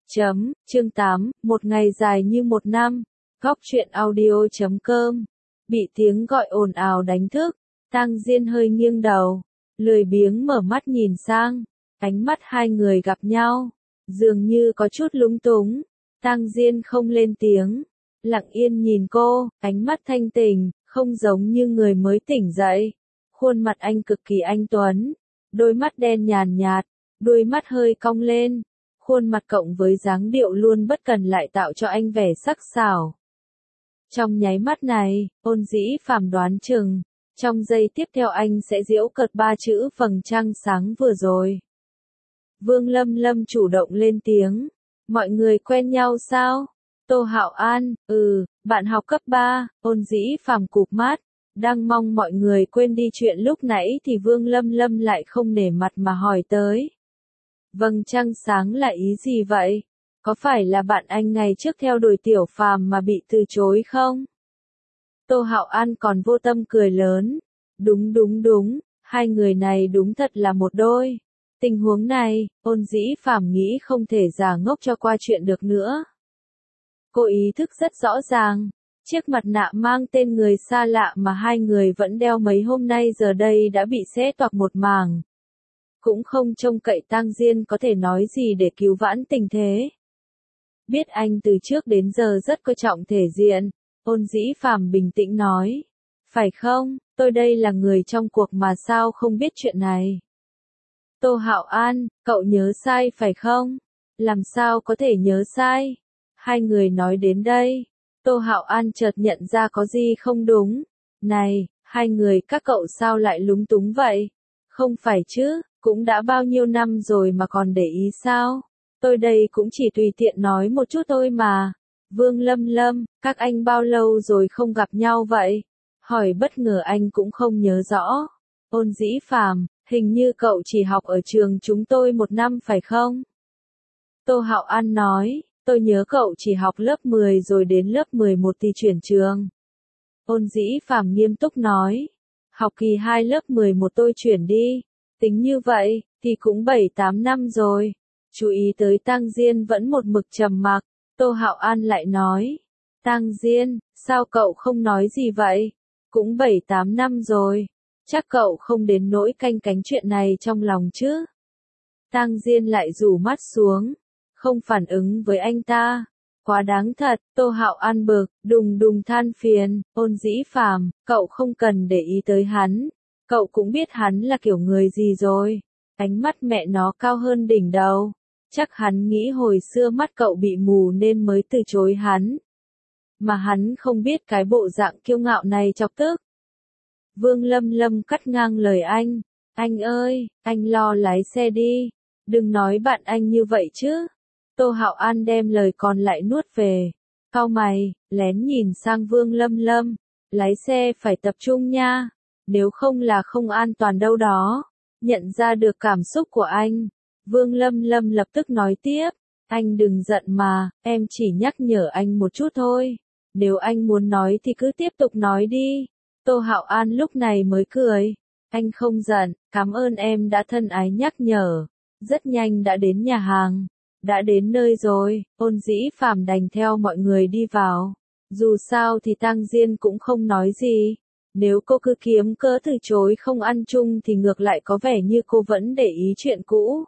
Chương 8, một ngày dài như một năm. Góc truyện audio.com. Bị tiếng gọi ồn ào đánh thức, Tang Diên hơi nghiêng đầu, lười biếng mở mắt nhìn sang, ánh mắt hai người gặp nhau, dường như có chút lúng túng. Tang Diên không lên tiếng, lặng yên nhìn cô, ánh mắt thanh tỉnh, không giống như người mới tỉnh dậy. Khuôn mặt anh cực kỳ anh tuấn, đôi mắt đen nhàn nhạt, đuôi mắt hơi cong lên. Khuôn mặt cộng với dáng điệu luôn bất cần lại tạo cho anh vẻ sắc sảo. Trong nháy mắt này, Ôn Dĩ Phàm đoán chừng, trong giây tiếp theo anh sẽ giễu cợt ba chữ vầng trăng sáng vừa rồi. Vương Lâm Lâm chủ động lên tiếng, mọi người quen nhau sao? Tô Hạo An, bạn học cấp 3, Ôn Dĩ Phàm cụp mắt, đang mong mọi người quên đi chuyện lúc nãy thì Vương Lâm Lâm lại không nể mặt mà hỏi tới. Vầng trăng sáng là ý gì vậy? Có phải là bạn anh ngày trước theo đuổi Tiểu Phàm mà bị từ chối không? Tô Hạo An còn vô tâm cười lớn. Đúng, hai người này đúng thật là một đôi. Tình huống này, Ôn Dĩ Phàm nghĩ không thể giả ngốc cho qua chuyện được nữa. Cô ý thức rất rõ ràng, chiếc mặt nạ mang tên người xa lạ mà hai người vẫn đeo mấy hôm nay giờ đây đã bị xé toạc một mảng. Cũng không trông cậy Tang Diên có thể nói gì để cứu vãn tình thế. Biết anh từ trước đến giờ rất coi trọng thể diện, Ôn Dĩ Phàm bình tĩnh nói. Phải không, tôi đây là người trong cuộc mà sao không biết chuyện này. Tô Hạo An, cậu nhớ sai phải không? Làm sao có thể nhớ sai? Hai người nói đến đây, Tô Hạo An chợt nhận ra có gì không đúng. Này, hai người các cậu sao lại lúng túng vậy? Không phải chứ, cũng đã bao nhiêu năm rồi mà còn để ý sao? Tôi đây cũng chỉ tùy tiện nói một chút thôi mà. Vương Lâm Lâm, các anh bao lâu rồi không gặp nhau vậy? Hỏi bất ngờ anh cũng không nhớ rõ. Ôn Dĩ Phàm, hình như cậu chỉ học ở trường chúng tôi một năm phải không? Tô Hạo An nói, tôi nhớ cậu chỉ học lớp 10 rồi đến lớp 11 thì chuyển trường. Ôn Dĩ Phàm nghiêm túc nói, học kỳ 2 lớp 11 tôi chuyển đi. Tính như vậy, thì cũng 7-8 năm rồi. Chú ý tới Tang Diên vẫn một mực trầm mặc, Tô Hạo An lại nói. Tang Diên, sao cậu không nói gì vậy? Cũng 7-8 năm rồi. Chắc cậu không đến nỗi canh cánh chuyện này trong lòng chứ? Tang Diên lại rủ mắt xuống, không phản ứng với anh ta. Quá đáng thật, Tô Hạo An bực, đùng than phiền, Ôn Dĩ Phàm, cậu không cần để ý tới hắn. Cậu cũng biết hắn là kiểu người gì rồi. Ánh mắt mẹ nó cao hơn đỉnh đầu. Chắc hắn nghĩ hồi xưa mắt cậu bị mù nên mới từ chối hắn. Mà hắn không biết cái bộ dạng kiêu ngạo này chọc tức. Vương Lâm Lâm cắt ngang lời anh. Anh ơi, anh lo lái xe đi. Đừng nói bạn anh như vậy chứ. Tô Hạo An đem lời còn lại nuốt về. Cau mày, lén nhìn sang Vương Lâm Lâm. Lái xe phải tập trung nha. Nếu không là không an toàn đâu đó. Nhận ra được cảm xúc của anh, Vương Lâm Lâm lập tức nói tiếp, anh đừng giận mà, em chỉ nhắc nhở anh một chút thôi. Nếu anh muốn nói thì cứ tiếp tục nói đi. Tô Hạo An lúc này mới cười, anh không giận, cảm ơn em đã thân ái nhắc nhở. Rất nhanh đã đến nhà hàng, đã đến nơi rồi, Ôn Dĩ Phàm đành theo mọi người đi vào. Dù sao thì Tang Diên cũng không nói gì. Nếu cô cứ kiếm cớ từ chối không ăn chung thì ngược lại có vẻ như cô vẫn để ý chuyện cũ.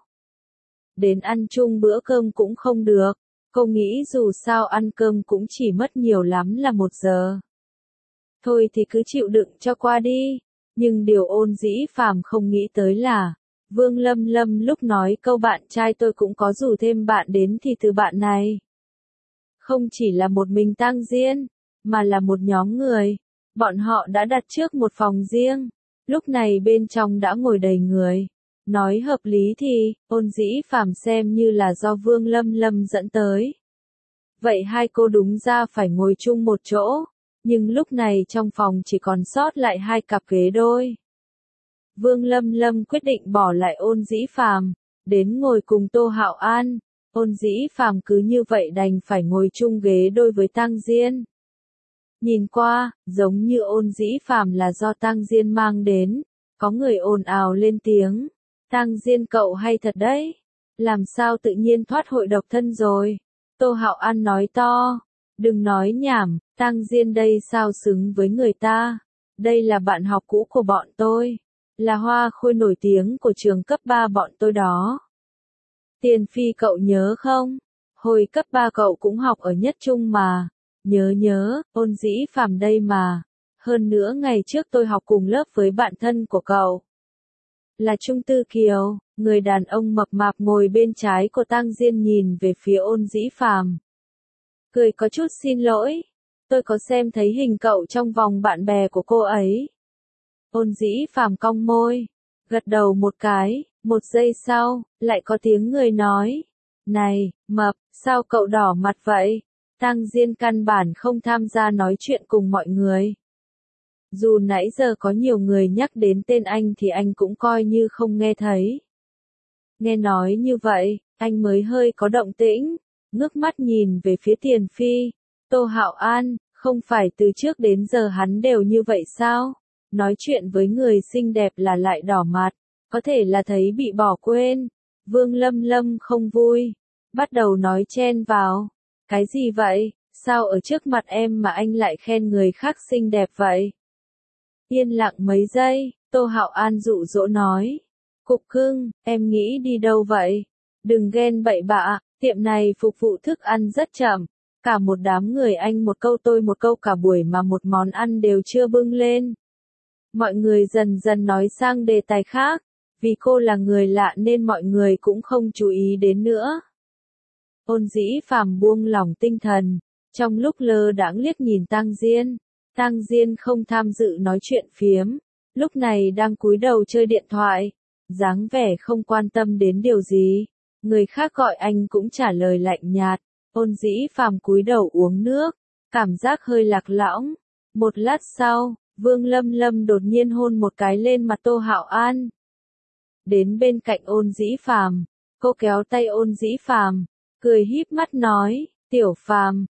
Đến ăn chung bữa cơm cũng không được, cô nghĩ dù sao ăn cơm cũng chỉ mất nhiều lắm là 1 giờ. Thôi thì cứ chịu đựng cho qua đi, nhưng điều Ôn Dĩ Phàm không nghĩ tới là, Vương Lâm Lâm lúc nói câu bạn trai tôi cũng có rủ thêm bạn đến thì từ bạn này. Không chỉ là một mình Tang Diên, mà là một nhóm người. Bọn họ đã đặt trước một phòng riêng, lúc này bên trong đã ngồi đầy người. Nói hợp lý thì, Ôn Dĩ Phàm xem như là do Vương Lâm Lâm dẫn tới. Vậy hai cô đúng ra phải ngồi chung một chỗ, nhưng lúc này trong phòng chỉ còn sót lại 2 cặp ghế đôi. Vương Lâm Lâm quyết định bỏ lại Ôn Dĩ Phàm, đến ngồi cùng Tô Hạo An. Ôn Dĩ Phàm cứ như vậy đành phải ngồi chung ghế đôi với Tang Diên. Nhìn qua, giống như Ôn Dĩ Phàm là do Tang Diên mang đến, có người ồn ào lên tiếng. Tang Diên cậu hay thật đấy. Làm sao tự nhiên thoát hội độc thân rồi? Tô Hạo An nói to. Đừng nói nhảm, Tang Diên đây sao xứng với người ta? Đây là bạn học cũ của bọn tôi. Là hoa khôi nổi tiếng của trường cấp 3 bọn tôi đó. Tiền Phi cậu nhớ không? Hồi cấp 3 cậu cũng học ở Nhất Trung mà. Nhớ, Ôn Dĩ Phàm đây mà. Hơn nữa ngày trước tôi học cùng lớp với bạn thân của cậu. Là Trung Tư Kiều, người đàn ông mập mạp ngồi bên trái của Tang Diên nhìn về phía Ôn Dĩ Phàm. Cười có chút xin lỗi. Tôi có xem thấy hình cậu trong vòng bạn bè của cô ấy. Ôn Dĩ Phàm cong môi. Gật đầu một cái, một giây sau, lại có tiếng người nói. Này, mập, sao cậu đỏ mặt vậy? Tang Diên căn bản không tham gia nói chuyện cùng mọi người. Dù nãy giờ có nhiều người nhắc đến tên anh thì anh cũng coi như không nghe thấy. Nghe nói như vậy, anh mới hơi có động tĩnh, ngước mắt nhìn về phía Tiền Phi. Tô Hạo An, không phải từ trước đến giờ hắn đều như vậy sao? Nói chuyện với người xinh đẹp là lại đỏ mặt, có thể là thấy bị bỏ quên. Vương Lâm Lâm không vui, bắt đầu nói chen vào. Cái gì vậy, sao ở trước mặt em mà anh lại khen người khác xinh đẹp vậy? Yên lặng mấy giây, Tô Hạo An dụ dỗ nói. Cục cưng, em nghĩ đi đâu vậy? Đừng ghen bậy bạ, tiệm này phục vụ thức ăn rất chậm. Cả một đám người anh một câu tôi một câu cả buổi mà một món ăn đều chưa bưng lên. Mọi người dần dần nói sang đề tài khác. Vì cô là người lạ nên mọi người cũng không chú ý đến nữa. Ôn Dĩ Phàm buông lỏng tinh thần, trong lúc lơ đãng liếc nhìn Tang Diên. Tang Diên không tham dự nói chuyện phiếm, lúc này đang cúi đầu chơi điện thoại, dáng vẻ không quan tâm đến điều gì. Người khác gọi anh cũng trả lời lạnh nhạt. Ôn Dĩ Phàm cúi đầu uống nước, cảm giác hơi lạc lõng. Một lát sau, Vương Lâm Lâm đột nhiên hôn một cái lên mặt Tô Hạo An. Đến bên cạnh Ôn Dĩ Phàm, cô kéo tay Ôn Dĩ Phàm, cười híp mắt nói, "Tiểu Phàm,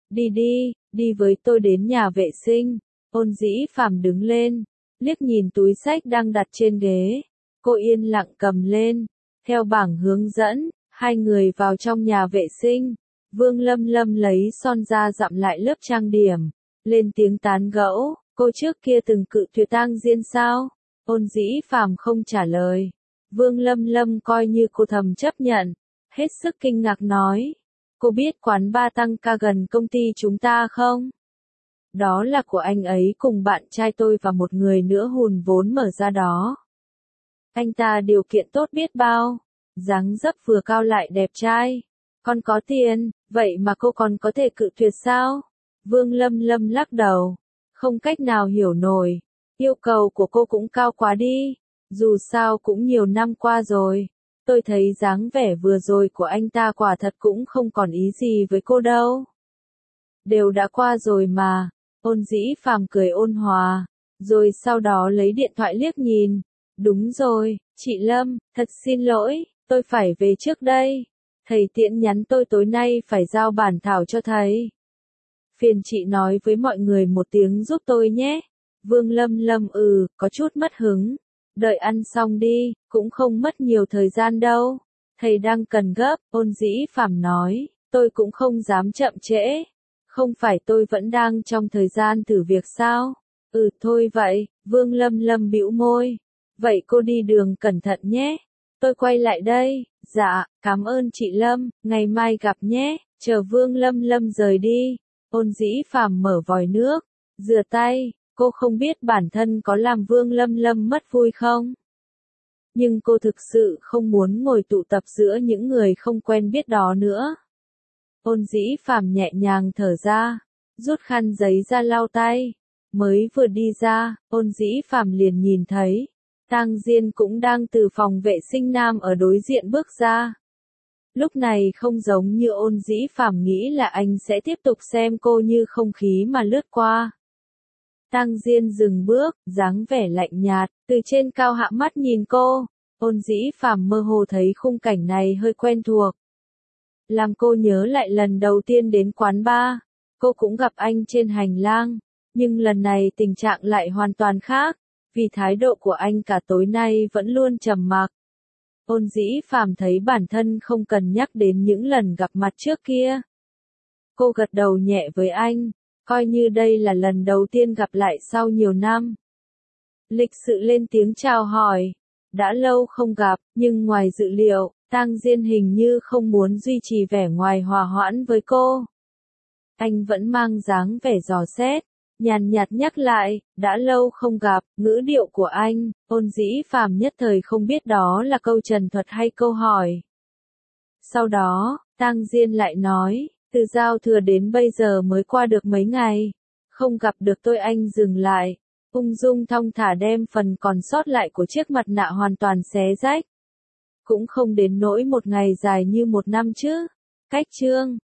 đi với tôi đến nhà vệ sinh." Ôn Dĩ Phàm đứng lên, liếc nhìn túi xách đang đặt trên ghế. Cô yên lặng cầm lên, theo bảng hướng dẫn, hai người vào trong nhà vệ sinh. Vương Lâm Lâm lấy son ra dặm lại lớp trang điểm, lên tiếng tán gẫu, cô trước kia từng cự tuyệt Tang Diên sao? Ôn Dĩ Phàm không trả lời. Vương Lâm Lâm coi như cô thầm chấp nhận, hết sức kinh ngạc nói, cô biết quán ba tăng ca gần công ty chúng ta không? Đó là của anh ấy cùng bạn trai tôi và một người nữa hùn vốn mở ra đó. Anh ta điều kiện tốt biết bao, dáng dấp vừa cao lại đẹp trai, còn có tiền, vậy mà cô còn có thể cự tuyệt sao? Vương Lâm Lâm lắc đầu, không cách nào hiểu nổi, yêu cầu của cô cũng cao quá đi, dù sao cũng nhiều năm qua rồi. Tôi thấy dáng vẻ vừa rồi của anh ta quả thật cũng không còn ý gì với cô đâu. Đều đã qua rồi mà. Ôn Dĩ Phàm cười ôn hòa, rồi sau đó lấy điện thoại liếc nhìn. Đúng rồi, chị Lâm, thật xin lỗi, tôi phải về trước đây. Thầy Tiễn nhắn tôi tối nay phải giao bản thảo cho thầy. Phiền chị nói với mọi người một tiếng giúp tôi nhé. Vương Lâm Lâm có chút mất hứng. Đợi ăn xong đi, cũng không mất nhiều thời gian đâu. Thầy đang cần gấp, Ôn Dĩ Phàm nói, tôi cũng không dám chậm trễ. Không phải tôi vẫn đang trong thời gian thử việc sao? Thôi vậy, Vương Lâm Lâm bĩu môi. Vậy cô đi đường cẩn thận nhé. Tôi quay lại đây. Dạ, cảm ơn chị Lâm, ngày mai gặp nhé. Chờ Vương Lâm Lâm rời đi. Ôn Dĩ Phàm mở vòi nước, rửa tay. Cô không biết bản thân có làm Vương Lâm Lâm mất vui không? Nhưng cô thực sự không muốn ngồi tụ tập giữa những người không quen biết đó nữa. Ôn Dĩ Phàm nhẹ nhàng thở ra, rút khăn giấy ra lau tay. Mới vừa đi ra, Ôn Dĩ Phàm liền nhìn thấy, Tang Diên cũng đang từ phòng vệ sinh nam ở đối diện bước ra. Lúc này không giống như Ôn Dĩ Phàm nghĩ là anh sẽ tiếp tục xem cô như không khí mà lướt qua. Tang Diên dừng bước, dáng vẻ lạnh nhạt, từ trên cao hạ mắt nhìn cô. Ôn Dĩ Phàm mơ hồ thấy khung cảnh này hơi quen thuộc. Làm cô nhớ lại lần đầu tiên đến quán bar, cô cũng gặp anh trên hành lang, nhưng lần này tình trạng lại hoàn toàn khác, vì thái độ của anh cả tối nay vẫn luôn trầm mặc. Ôn Dĩ Phàm thấy bản thân không cần nhắc đến những lần gặp mặt trước kia. Cô gật đầu nhẹ với anh, coi như đây là lần đầu tiên gặp lại sau nhiều năm. Lịch sự lên tiếng chào hỏi, đã lâu không gặp, nhưng ngoài dự liệu, Tang Diên hình như không muốn duy trì vẻ ngoài hòa hoãn với cô. Anh vẫn mang dáng vẻ dò xét, nhàn nhạt nhắc lại, đã lâu không gặp, ngữ điệu của anh, Ôn Dĩ Phàm nhất thời không biết đó là câu trần thuật hay câu hỏi. Sau đó, Tang Diên lại nói, từ giao thừa đến bây giờ mới qua được mấy ngày, không gặp được tôi. Anh dừng lại, ung dung thong thả đem phần còn sót lại của chiếc mặt nạ hoàn toàn xé rách. Cũng không đến nỗi một ngày dài như một năm chứ. Cách chương